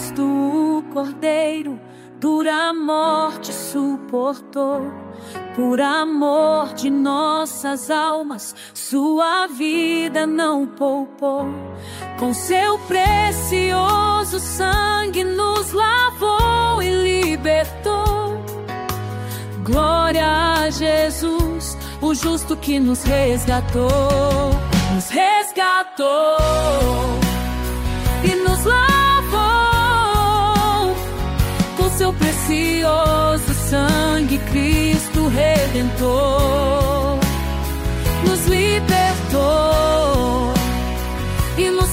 Cristo, o Cordeiro, dura morte suportou. Por amor de nossas almas, sua vida não poupou. Com seu precioso sangue nos lavou e libertou. Glória a Jesus, o justo que nos resgatou. Nos resgatou e nos lavou. Com seu precioso sangue, Cristo Redentor nos libertou e nos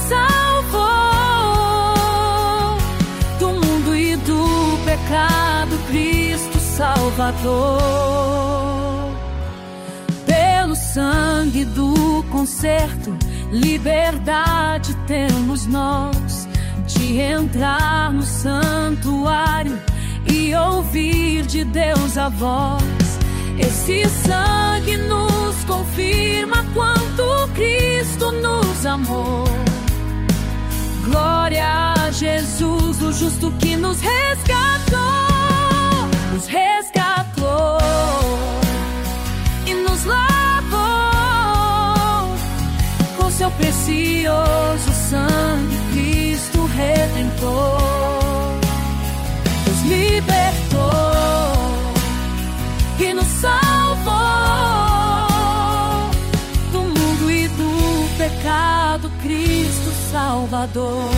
salvou do mundo e do pecado, Cristo Salvador. Pelo sangue do concerto, liberdade temos nós de entrar no santuário e ouvir de Deus a voz. Esse sangue nos confirma quanto Cristo nos amou. Glória a Jesus, o justo que nos resgatou. Nos resgatou e nos lavou. Com seu precioso sangue, Cristo Redentor nos libertou e nos salvou do mundo e do pecado, Cristo Salvador.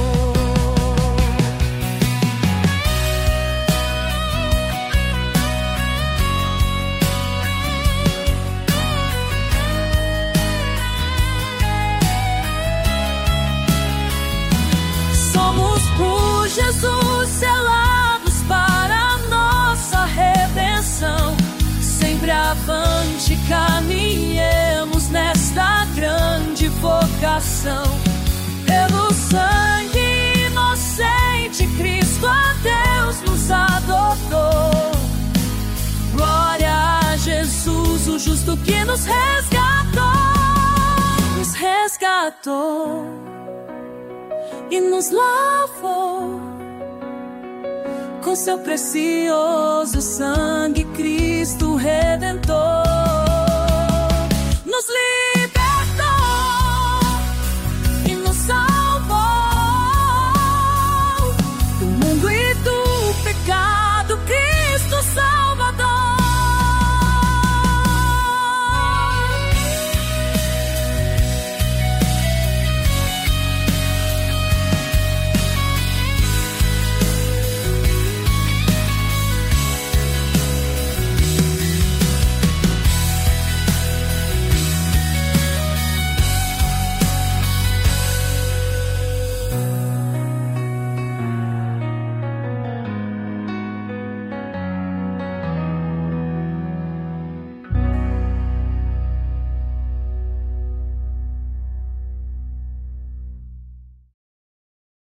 Somos por Jesus selados para a nossa redenção. Sempre avante caminhemos nesta grande vocação. Pelo sangue inocente, Cristo a Deus nos adotou. Glória a Jesus, o justo que nos resgatou. Nos resgatou e nos lavou. Com seu precioso sangue, Cristo Redentor